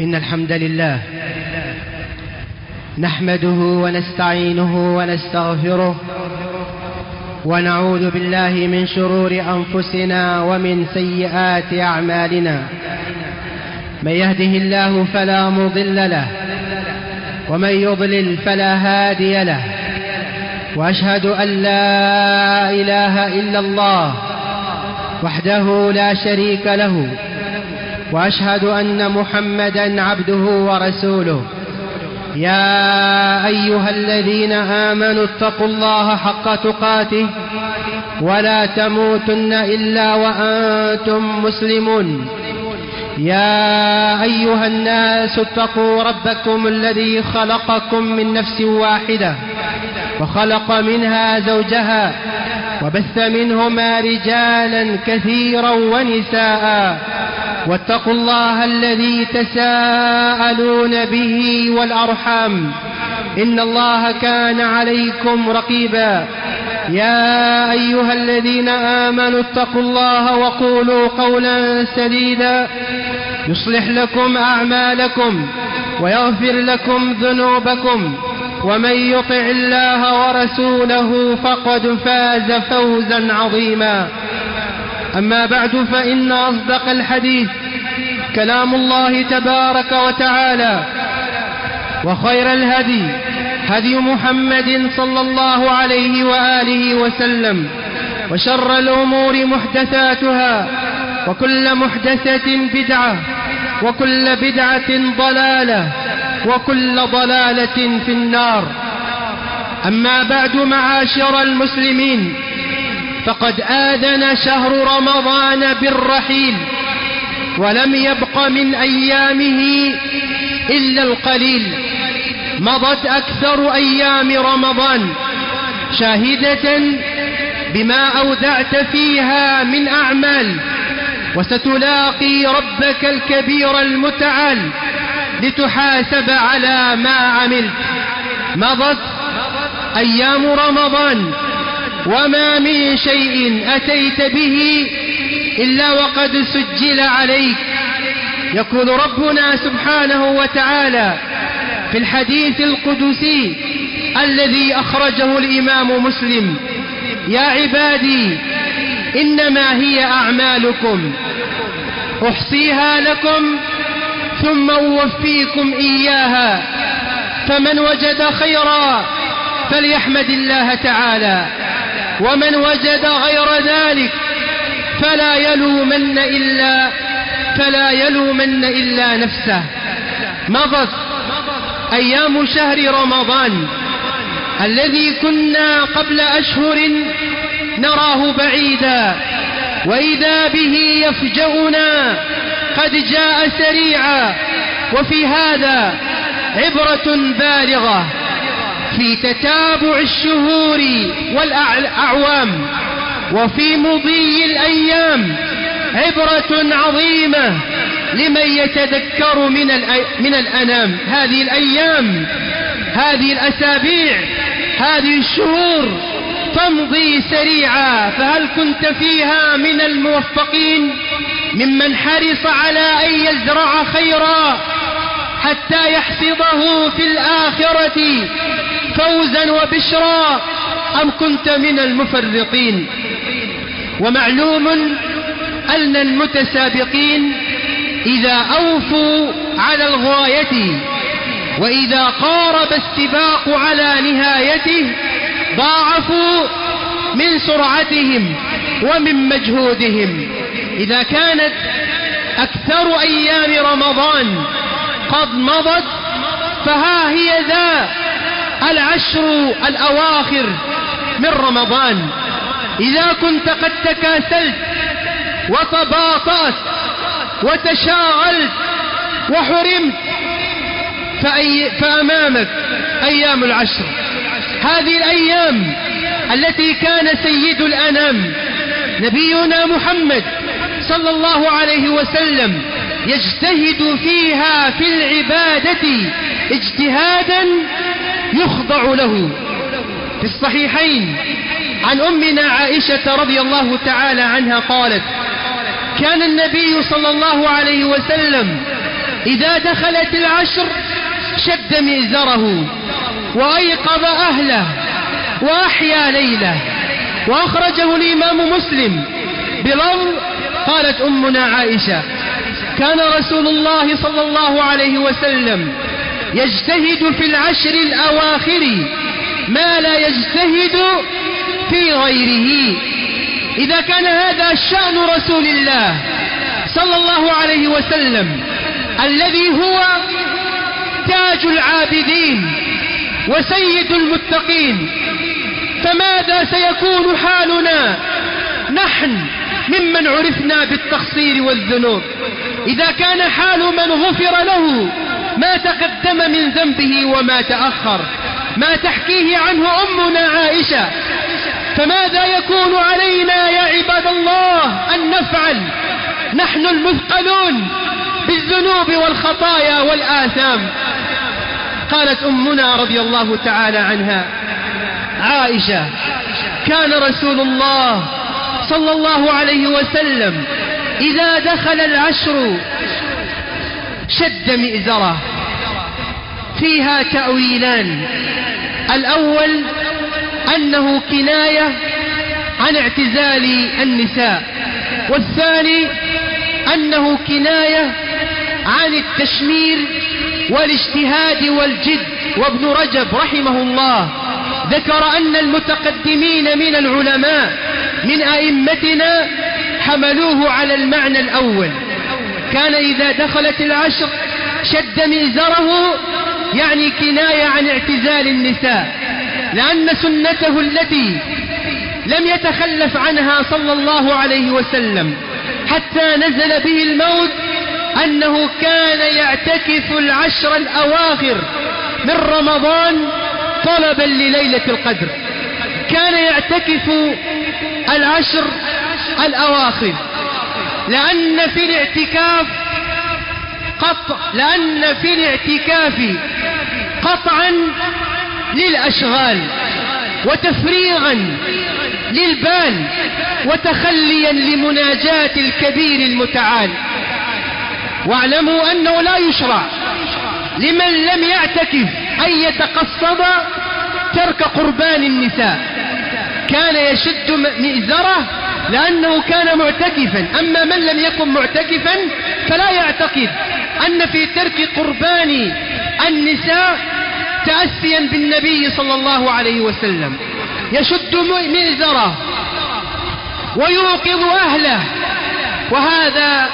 إن الحمد لله نحمده ونستعينه ونستغفره ونعوذ بالله من شرور أنفسنا ومن سيئات أعمالنا. من يهده الله فلا مضل له ومن يضلل فلا هادي له، وأشهد أن لا إله إلا الله وحده لا شريك له، وأشهد أن محمدا عبده ورسوله. يا أيها الذين آمنوا اتقوا الله حق تقاته ولا تموتن إلا وأنتم مسلمون. يا أيها الناس اتقوا ربكم الذي خلقكم من نفس واحدة وخلق منها زوجها وبث منهما رجالا كثيرا ونساء، واتقوا الله الذي تساءلون به والأرحام إن الله كان عليكم رقيبا. يا أيها الذين آمنوا اتقوا الله وقولوا قولا سديدا يصلح لكم أعمالكم ويغفر لكم ذنوبكم، ومن يطع الله ورسوله فقد فاز فوزا عظيما. أما بعد، فإن أصدق الحديث كلام الله تبارك وتعالى، وخير الهدي هدي محمد صلى الله عليه وآله وسلم، وشر الأمور محدثاتها، وكل محدثة بدعة، وكل بدعة ضلالة، وكل ضلالة في النار. أما بعد، معاشر المسلمين، فقد آذن شهر رمضان بالرحيل، ولم يبق من أيامه إلا القليل. مضت أكثر أيام رمضان شاهدة بما أودعت فيها من أعمال، وستلاقي ربك الكبير المتعال لتحاسب على ما عملت. مضت أيام رمضان وما من شيء أتيت به إلا وقد سجل عليك. يقول ربنا سبحانه وتعالى في الحديث القدسي الذي أخرجه الإمام مسلم: يا عبادي إنما هي أعمالكم أحصيها لكم ثم أوفيكم إياها، فمن وجد خيرا فليحمد الله تعالى، ومن وجد غير ذلك فلا يلومن إلا نفسه. مضت أيام شهر رمضان الذي كنا قبل أشهر نراه بعيدا، وإذا به يفجأنا قد جاء سريعا. وفي هذا عبرة بالغة في تتابع الشهور والأعوام، وفي مضي الأيام عبرة عظيمة لمن يتذكر من الأنام. هذه الأيام، هذه الأسابيع، هذه الشهور تمضي سريعا، فهل كنت فيها من الموفقين ممن حرص على أن يزرع خيرا حتى يحصده في الآخرة فوزا وبشرا، أم كنت من المفرطين؟ ومعلوم أن المتسابقين إذا أوفوا على الغاية وإذا قارب السباق على نهايته ضاعفوا من سرعتهم ومن مجهودهم. إذا كانت أكثر أيام رمضان قد مضت، فها هي ذا العشر الأواخر من رمضان. إذا كنت قد تكاسلت وتباطأت وتشاغلت وحرمت، فأمامك أيام العشر، هذه الأيام التي كان سيد الأنام نبينا محمد صلى الله عليه وسلم يجتهد فيها في العبادة اجتهادا يخضع له. في الصحيحين عن أمنا عائشة رضي الله تعالى عنها قالت: كان النبي صلى الله عليه وسلم إذا دخلت العشر شد مئزره وأيقظ أهله وأحيا ليله. وأخرجه الإمام مسلم بلفظ قالت أمنا عائشة: كان رسول الله صلى الله عليه وسلم يجتهد في العشر الأواخر ما لا يجتهد في غيره. إذا كان هذا شأن رسول الله صلى الله عليه وسلم الذي هو تاج العابدين وسيد المتقين، فماذا سيكون حالنا نحن ممن عرفنا بالتقصير والذنوب؟ إذا كان حال من غفر له ما تقدم من ذنبه وما تأخر، ما تحكيه عنه أمنا عائشة، فماذا يكون علينا يا عباد الله أن نفعل نحن المثقلون بالذنوب والخطايا والآثام؟ قالت أمنا رضي الله تعالى عنها عائشة: كان رسول الله صلى الله عليه وسلم إذا دخل العشر شد مئزره. فيها تأويلان: الأول أنه كناية عن اعتزال النساء، والثاني أنه كناية عن التشمير والاجتهاد والجد. وابن رجب رحمه الله ذكر أن المتقدمين من العلماء من أئمتنا حملوه على المعنى الأول، كان إذا دخلت العشر شد مئزره، يعني كناية عن اعتزال النساء، لأن سنته التي لم يتخلف عنها صلى الله عليه وسلم حتى نزل به الموت أنه كان يعتكف العشر الأواخر من رمضان طلبا لليلة القدر. كان يعتكف العشر الأواخر لأن في الاعتكاف قطعا للأشغال وتفريغا للبال وتخليا لمناجاة الكبير المتعال. واعلموا أنه لا يشرع لمن لم يعتكف أن يتقصد ترك قربان النساء. كان يشد مئزره لأنه كان معتكفا، أما من لم يكن معتكفا فلا يعتقد أن في ترك قربان النساء تأسيا بالنبي صلى الله عليه وسلم. يشد مئزره ويوقظ أهله، وهذا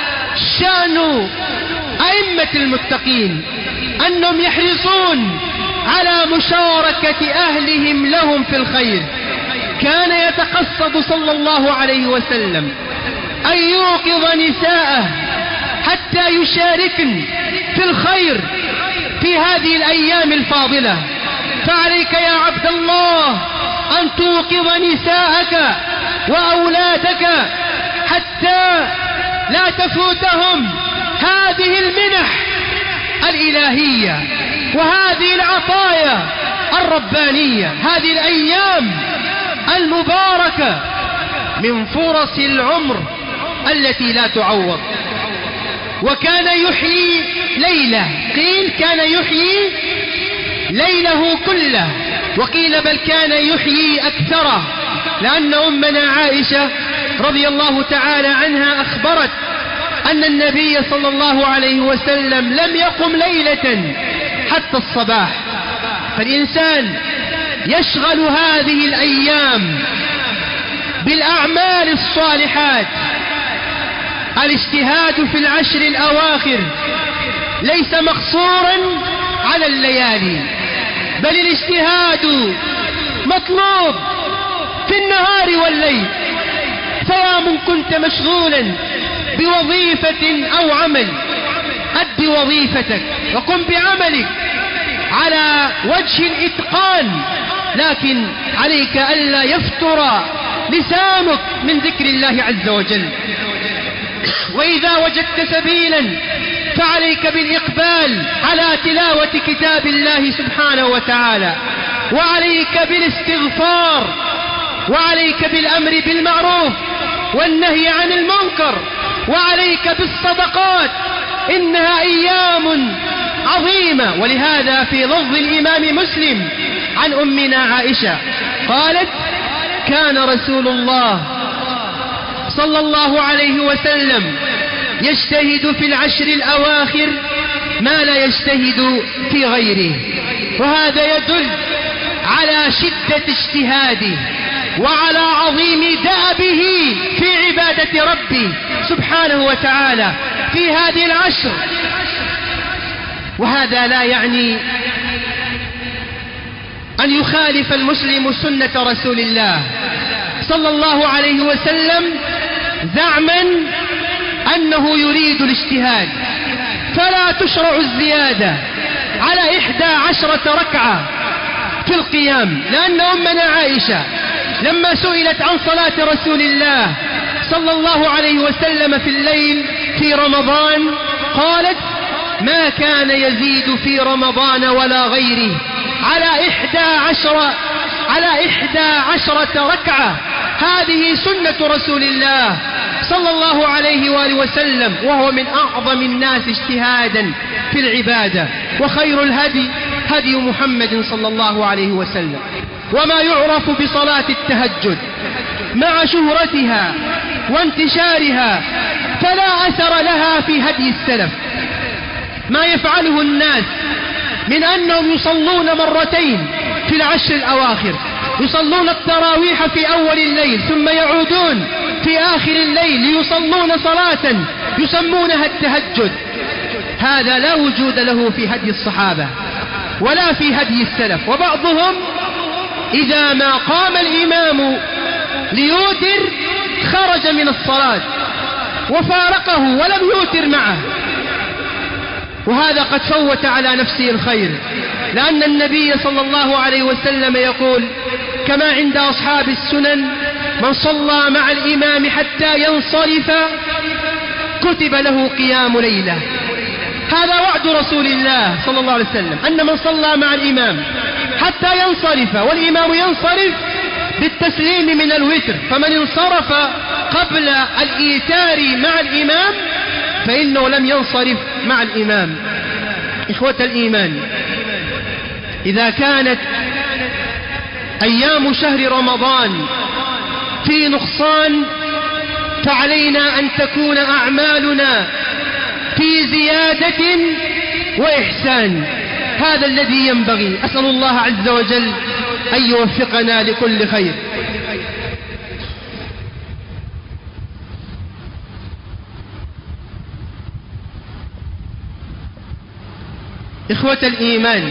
شأن أئمة المتقين أنهم يحرصون على مشاركة أهلهم لهم في الخير. كان يتقصد صلى الله عليه وسلم أن يوقظ نساءه حتى يشاركن في الخير في هذه الأيام الفاضلة. فعليك يا عبد الله أن توقظ نساءك وأولادك حتى لا تفوتهم هذه المنح الإلهية وهذه العطايا الربانية، هذه الأيام المباركة من فرص العمر التي لا تعوض. وكان يحيي ليله، قيل كان يحيي ليله كله، وقيل بل كان يحيي أكثره، لأن أمنا عائشة رضي الله تعالى عنها أخبرت أن النبي صلى الله عليه وسلم لم يقم ليلة حتى الصباح. فالإنسان يشغل هذه الأيام بالأعمال الصالحات. الاجتهاد في العشر الأواخر ليس مقصورا على الليالي، بل الاجتهاد مطلوب في النهار والليل. فيا من كنت مشغولا بوظيفة أو عمل، أد وظيفتك وقم بعملك على وجه الإتقان، لكن عليك ألا يفتر لسانك من ذكر الله عز وجل. وإذا وجدت سبيلا فعليك بالإقبال على تلاوة كتاب الله سبحانه وتعالى، وعليك بالاستغفار، وعليك بالأمر بالمعروف والنهي عن المنكر، وعليك بالصدقات إنها أيام عظيمة. ولهذا في لفظ الإمام مسلم عن أمنا عائشة قالت: كان رسول الله صلى الله عليه وسلم يجتهد في العشر الأواخر ما لا يجتهد في غيره. وهذا يدل على شدة اجتهاده وعلى عظيم دأبه في عبادة ربه سبحانه وتعالى في هذه العشر. وهذا لا يعني أن يخالف المسلم سنة رسول الله صلى الله عليه وسلم زعما أنه يريد الاجتهاد، فلا تشرع الزيادة على 11 ركعة في القيام، لأن أمنا عائشة لما سئلت عن صلاة رسول الله صلى الله عليه وسلم في الليل في رمضان قالت: ما كان يزيد في رمضان ولا غيره على 11 ركعة. هذه سنة رسول الله صلى الله عليه وآله وسلم، وهو من أعظم الناس اجتهادا في العبادة. وخير الهدي هدي محمد صلى الله عليه وسلم. وما يعرف بصلاة التهجد مع شهرتها وانتشارها فلا أثر لها في هدي السلف. ما يفعله الناس من أنهم يصلون مرتين في العشر الأواخر، يصلون التراويح في أول الليل ثم يعودون في آخر الليل ليصلون صلاة يسمونها التهجد، هذا لا وجود له في هدي الصحابة ولا في هدي السلف. وبعضهم إذا ما قام الإمام ليوتر خرج من الصلاة وفارقه ولم يوتر معه، وهذا قد فوت على نفسه الخير، لأن النبي صلى الله عليه وسلم يقول كما عند أصحاب السنن: من صلى مع الإمام حتى ينصرف كتب له قيام ليلة. هذا وعد رسول الله صلى الله عليه وسلم، أن من صلى مع الإمام حتى ينصرف، والإمام ينصرف بالتسليم من الوتر، فمن انصرف قبل الإيتار مع الإمام فإنه لم ينصرف مع الإمام. إخوة الإيمان، إذا كانت أيام شهر رمضان في نقصان فعلينا أن تكون أعمالنا في زيادة وإحسان. هذا الذي ينبغي. أسأل الله عز وجل أن يوفقنا لكل خير. إخوة الإيمان،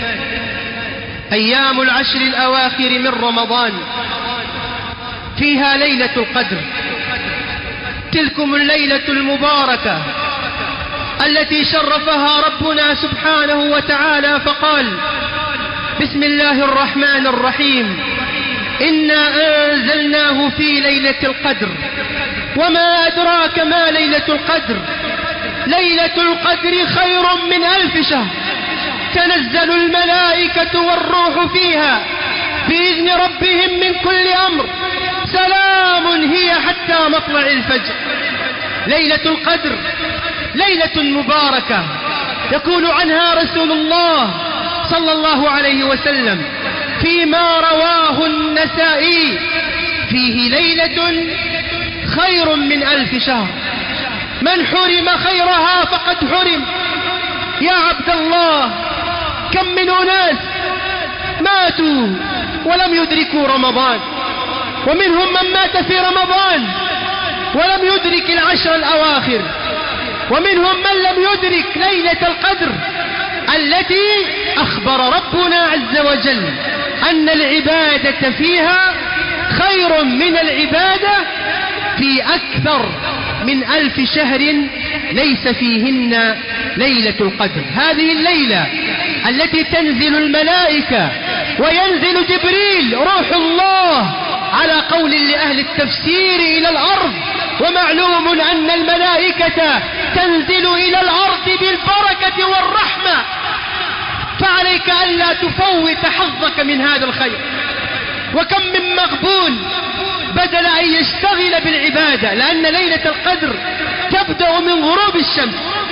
أيام العشر الأواخر من رمضان فيها ليلة القدر، تلكم الليلة المباركة التي شرفها ربنا سبحانه وتعالى فقال: بسم الله الرحمن الرحيم، إنا أنزلناه في ليلة القدر وما أدراك ما ليلة القدر، ليلة القدر خير من 1000 شهر، تنزل الملائكة والروح فيها بإذن ربهم من كل أمر، سلام هي حتى مطلع الفجر. ليلة القدر ليلة مباركة يقول عنها رسول الله صلى الله عليه وسلم فيما رواه النسائي: فيه ليلة خير من 1000 شهر، من حرم خيرها فقد حرم. يا عبد الله، كم من أناس ماتوا ولم يدركوا رمضان، ومنهم من مات في رمضان ولم يدرك العشر الأواخر، ومنهم من لم يدرك ليلة القدر التي أخبر ربنا عز وجل أن العبادة فيها خير من العبادة في أكثر من 1000 شهر ليس فيهن ليلة القدر. هذه الليلة التي تنزل الملائكة وينزل جبريل روح الله على قول لأهل التفسير إلى الأرض، ومعلوم أن الملائكة تنزل إلى الأرض بالبركة والرحمة، فعليك ألا تفوت حظك من هذا الخير. وكم من مغبون بدل أن يشتغل بالعبادة، لأن ليلة القدر تبدأ من غروب الشمس،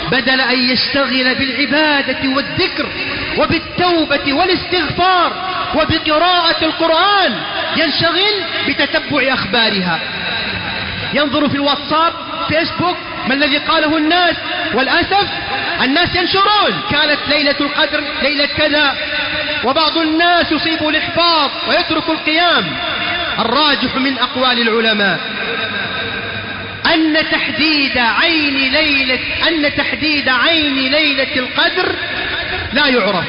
بدل أن يشتغل بالعبادة والذكر وبالتوبة والاستغفار وبقراءة القرآن، ينشغل بتتبع أخبارها، ينظر في الواتساب فيسبوك ما الذي قاله الناس. والأسف الناس ينشرون كانت ليلة القدر ليلة كذا، وبعض الناس يصيب الإحباط ويترك القيام. الراجح من أقوال العلماء أن تحديد عين ليلة القدر لا يعرف،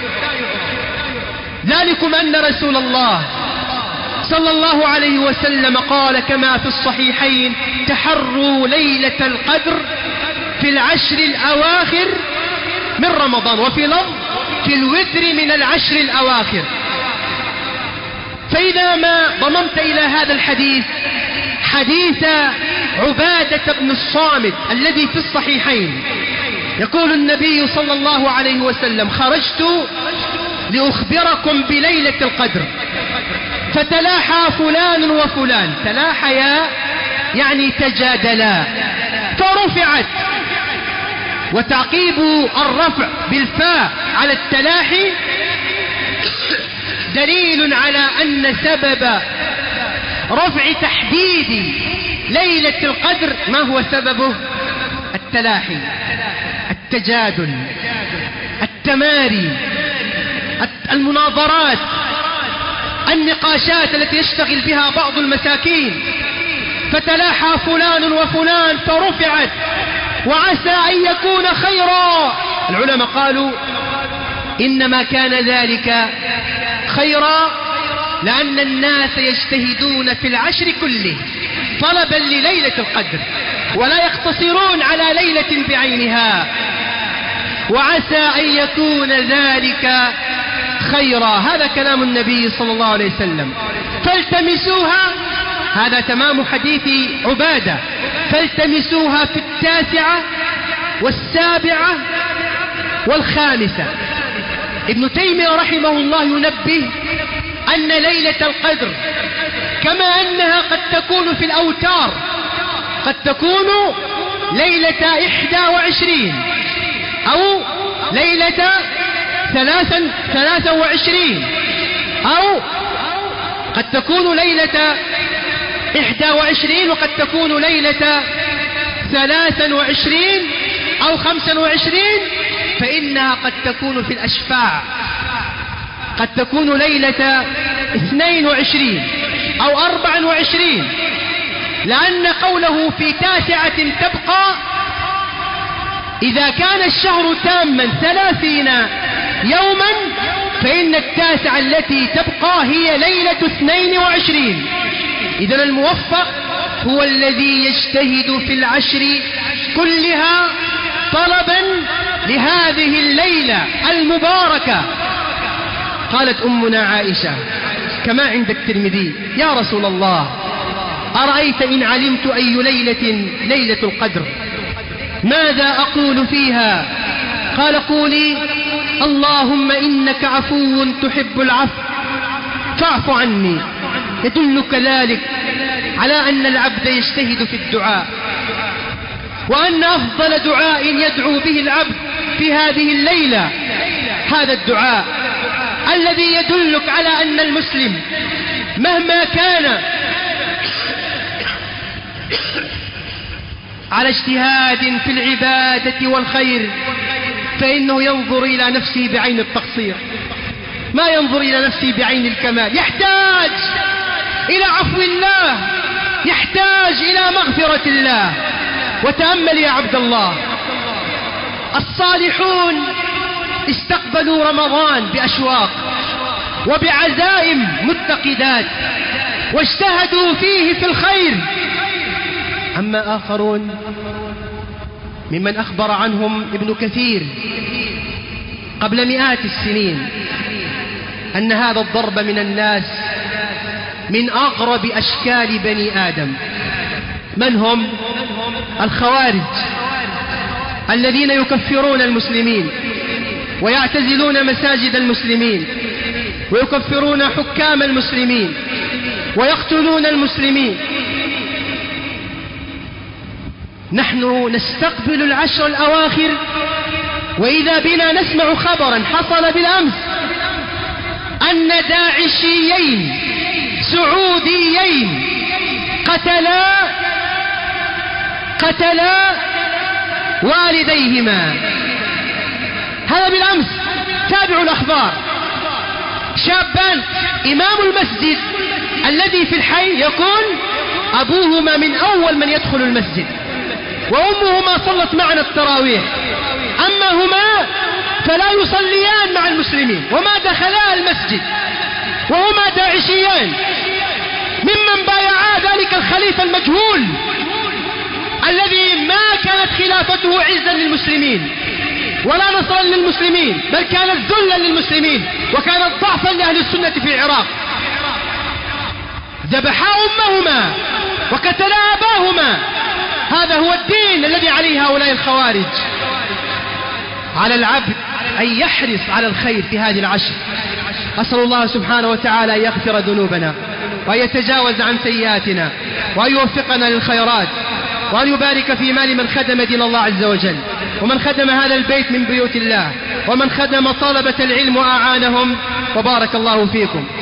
ذلكم أن رسول الله صلى الله عليه وسلم قال كما في الصحيحين: تحروا ليلة القدر في العشر الأواخر من رمضان، وفي لفظ في الوتر من العشر الأواخر. فإذا ما ضممت إلى هذا الحديث حديث عبادة بن الصامت الذي في الصحيحين، يقول النبي صلى الله عليه وسلم: خرجت لأخبركم بليلة القدر، فتلاحى فلان وفلان، تلاحيا يعني تجادلا، فرفعت. وتعقيب الرفع بالفاء على التلاحي دليل على أن سبب رفع تحديد ليلة القدر ما هو سببه؟ التلاحي، التجادل، التماري، المناظرات، النقاشات التي يشتغل بها بعض المساكين. فتلاحى فلان وفلان فرفعت، وعسى أن يكون خيرا. العلماء قالوا إنما كان ذلك خيرا لأن الناس يجتهدون في العشر كله طلبا لليلة القدر، ولا يقتصرون على ليلة بعينها، وعسى أن يكون ذلك خيرا. هذا كلام النبي صلى الله عليه وسلم. فالتمسوها، هذا تمام حديث عبادة، فالتمسوها في 9 و7 و5. ابن تيمية رحمه الله ينبه أن ليلة القدر كما أنها قد تكون في الأوتار، قد تكون ليلة 21 أو ليلة 23 أو قد تكون ليلة 21 وقد تكون ليلة 23 أو 25، فإنها قد تكون في الأشفاع، قد تكون ليلة 22 أو 24، لأن قوله في 9 تبقى إذا كان الشهر تاما 30 يوما، فإن 9 التي تبقى هي ليلة 22. إذن الموفق هو الذي يجتهد في العشر كلها طلبا لهذه الليلة المباركة. قالت أمنا عائشة كما عند الترمذي: يا رسول الله، أرأيت إن علمت أي ليلة القدر ماذا أقول فيها؟ قال: قولي: اللهم إنك عفو تحب العفو فاعف عني. يدلك ذلك على أن العبد يجتهد في الدعاء، وأن أفضل دعاء يدعو به العبد في هذه الليلة هذا الدعاء الذي يدلك على أن المسلم مهما كان على اجتهاد في العبادة والخير فإنه ينظر إلى نفسه بعين التقصير، ما ينظر إلى نفسه بعين الكمال. يحتاج إلى عفو الله، يحتاج إلى مغفرة الله. وتأمل يا عبد الله، الصالحون استقبلوا رمضان بأشواق وبعزائم متقدات واجتهدوا فيه في الخير. أما آخرون ممن أخبر عنهم ابن كثير قبل مئات السنين أن هذا الضرب من الناس من أغرب أشكال بني آدم. من هم؟ الخوارج الذين يكفرون المسلمين ويعتزلون مساجد المسلمين ويكفرون حكام المسلمين ويقتلون المسلمين. نحن نستقبل العشر الأواخر وإذا بنا نسمع خبرا حصل بالأمس أن داعشيين سعوديين قتلا والديهما. هذا بالأمس. تابعوا الأخبار. شابان إمام المسجد الذي في الحي يقول أبوهما من أول من يدخل المسجد، وأمهما صلت معنا التراويح، أما هما فلا يصليان مع المسلمين وما دخلا المسجد، وهما داعشيان ممن بايعا ذلك الخليفة المجهول الذي ما كانت خلافته عزا للمسلمين ولا نصرا للمسلمين، بل كانت ذلا للمسلمين وكانت ضعفا لأهل السنة في العراق. ذبحا أمهما وقتلا أباهما. هذا هو الدين الذي عليه هؤلاء الخوارج. على العبد أن يحرص على الخير في هذه العشر. أسأل الله سبحانه وتعالى أن يغفر ذنوبنا وأن يتجاوز عن سيئاتنا وأن يوفقنا للخيرات وأن يبارك في مال من خدم دين الله عز وجل، ومن خدم هذا البيت من بيوت الله، ومن خدم طلبة العلم وأعانهم، وبارك الله فيكم.